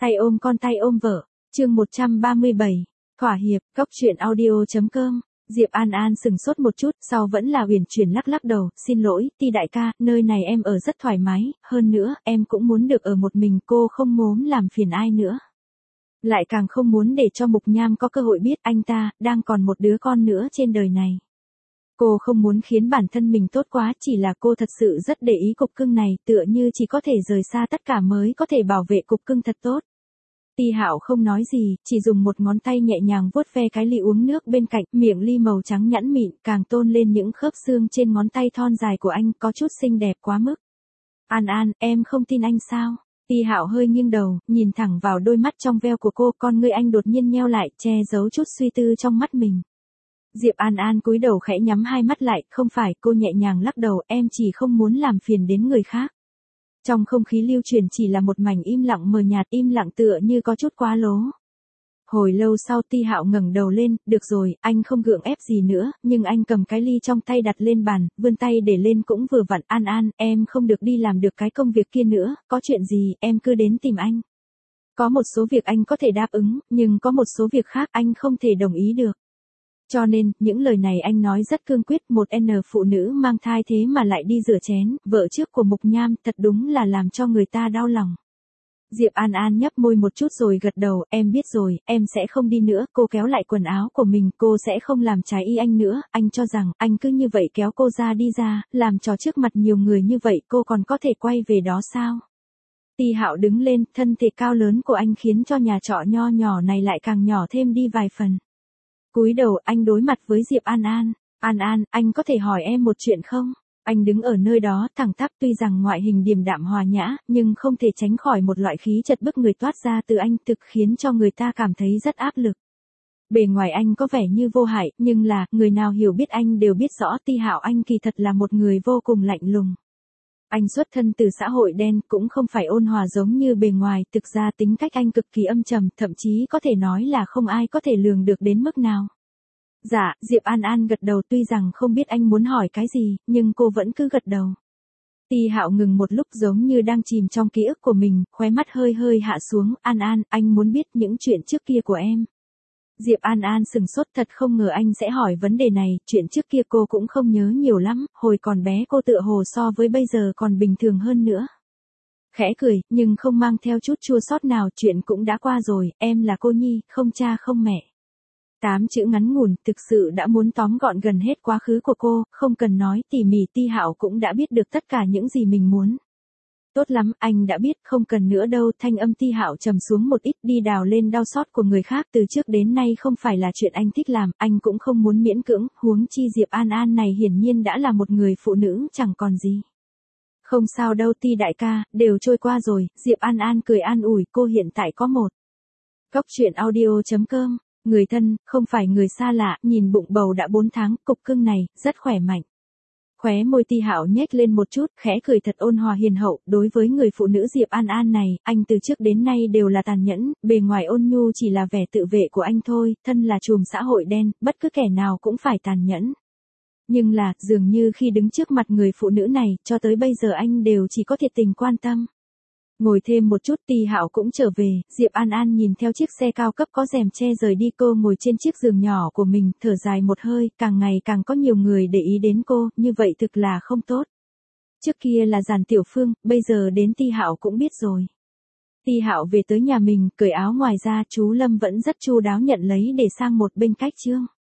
Tay ôm con tay ôm vợ, chương 137, thỏa hiệp, góc truyện audio.com. Diệp An An sừng sốt một chút, sau vẫn là huyền chuyển lắc lắc đầu, xin lỗi, Ti đại ca, nơi này em ở rất thoải mái, hơn nữa, em cũng muốn được ở một mình, cô không muốn làm phiền ai nữa. Lại càng không muốn để cho Mục Nham có cơ hội biết anh ta, đang còn một đứa con nữa trên đời này. Cô không muốn khiến bản thân mình tốt quá, chỉ là cô thật sự rất để ý cục cưng này, tựa như chỉ có thể rời xa tất cả mới có thể bảo vệ cục cưng thật tốt. Ti Hạo không nói gì, chỉ dùng một ngón tay nhẹ nhàng vuốt ve cái ly uống nước bên cạnh, miệng ly màu trắng nhẵn mịn, càng tôn lên những khớp xương trên ngón tay thon dài của anh, có chút xinh đẹp quá mức. An An, em không tin anh sao? Ti Hạo hơi nghiêng đầu, nhìn thẳng vào đôi mắt trong veo của cô, con ngươi anh đột nhiên nheo lại, che giấu chút suy tư trong mắt mình. Diệp An An cúi đầu khẽ nhắm hai mắt lại, không phải, cô nhẹ nhàng lắc đầu, em chỉ không muốn làm phiền đến người khác. Trong không khí lưu truyền chỉ là một mảnh im lặng mờ nhạt, im lặng tựa như có chút quá lố. Hồi lâu sau Ti Hạo ngẩng đầu lên, được rồi, anh không gượng ép gì nữa, nhưng anh cầm cái ly trong tay đặt lên bàn, vươn tay để lên cũng vừa vặn. An An, em không được đi làm được cái công việc kia nữa, có chuyện gì, em cứ đến tìm anh. Có một số việc anh có thể đáp ứng, nhưng có một số việc khác anh không thể đồng ý được. Cho nên, những lời này anh nói rất cương quyết, một phụ nữ mang thai thế mà lại đi rửa chén, vợ trước của Mục Nham, thật đúng là làm cho người ta đau lòng. Diệp An An nhấp môi một chút rồi gật đầu, em biết rồi, em sẽ không đi nữa, cô kéo lại quần áo của mình, cô sẽ không làm trái ý anh nữa, anh cho rằng, anh cứ như vậy kéo cô ra đi ra, làm trò trước mặt nhiều người như vậy, cô còn có thể quay về đó sao? Ti Hạo đứng lên, thân thể cao lớn của anh khiến cho nhà trọ nho nhỏ này lại càng nhỏ thêm đi vài phần. Cúi đầu anh đối mặt với Diệp An An. An An, anh có thể hỏi em một chuyện không? Anh đứng ở nơi đó thẳng tắp, tuy rằng ngoại hình điềm đạm hòa nhã, nhưng không thể tránh khỏi một loại khí chất bức người toát ra từ anh, thực khiến cho người ta cảm thấy rất áp lực. Bề ngoài anh có vẻ như vô hại, nhưng là, người nào hiểu biết anh đều biết rõ Ti Hạo anh kỳ thật là một người vô cùng lạnh lùng. Anh xuất thân từ xã hội đen, cũng không phải ôn hòa giống như bề ngoài, thực ra tính cách anh cực kỳ âm trầm, thậm chí có thể nói là không ai có thể lường được đến mức nào. Dạ, Diệp An An gật đầu, tuy rằng không biết anh muốn hỏi cái gì, nhưng cô vẫn cứ gật đầu. Ti Hạo ngừng một lúc giống như đang chìm trong ký ức của mình, khóe mắt hơi hơi hạ xuống, An An, anh muốn biết những chuyện trước kia của em. Diệp An An sừng sốt, thật không ngờ anh sẽ hỏi vấn đề này, chuyện trước kia cô cũng không nhớ nhiều lắm, hồi còn bé cô tựa hồ so với bây giờ còn bình thường hơn nữa. Khẽ cười, nhưng không mang theo chút chua xót nào, chuyện cũng đã qua rồi, em là cô nhi, không cha không mẹ. 8 chữ ngắn ngủn, thực sự đã muốn tóm gọn gần hết quá khứ của cô, không cần nói tỉ mỉ, Ti Hạo cũng đã biết được tất cả những gì mình muốn. Tốt lắm, anh đã biết, không cần nữa đâu, thanh âm Ti Hạo trầm xuống một ít, đi đào lên đau xót của người khác, từ trước đến nay không phải là chuyện anh thích làm, anh cũng không muốn miễn cưỡng, huống chi Diệp An An này hiển nhiên đã là một người phụ nữ, chẳng còn gì. Không sao đâu Ti đại ca, đều trôi qua rồi, Diệp An An cười an ủi, cô hiện tại có một. Góc truyện audio.com, người thân, không phải người xa lạ, nhìn bụng bầu đã 4 tháng, cục cưng này, rất khỏe mạnh. Khóe môi Ti Hạo nhếch lên một chút, khẽ cười thật ôn hòa hiền hậu, đối với người phụ nữ Diệp An An này, anh từ trước đến nay đều là tàn nhẫn, bề ngoài ôn nhu chỉ là vẻ tự vệ của anh thôi, thân là trùm xã hội đen, bất cứ kẻ nào cũng phải tàn nhẫn. Nhưng là, dường như khi đứng trước mặt người phụ nữ này, cho tới bây giờ anh đều chỉ có thiệt tình quan tâm. Ngồi thêm một chút Ti Hạo cũng trở về, Diệp An An nhìn theo chiếc xe cao cấp có rèm che rời đi, cô ngồi trên chiếc giường nhỏ của mình, thở dài một hơi, càng ngày càng có nhiều người để ý đến cô, như vậy thực là không tốt. Trước kia là Giản Tiểu Phương, bây giờ đến Ti Hạo cũng biết rồi. Ti Hạo về tới nhà mình, cởi áo ngoài ra, chú Lâm vẫn rất chu đáo nhận lấy để sang một bên cách chương.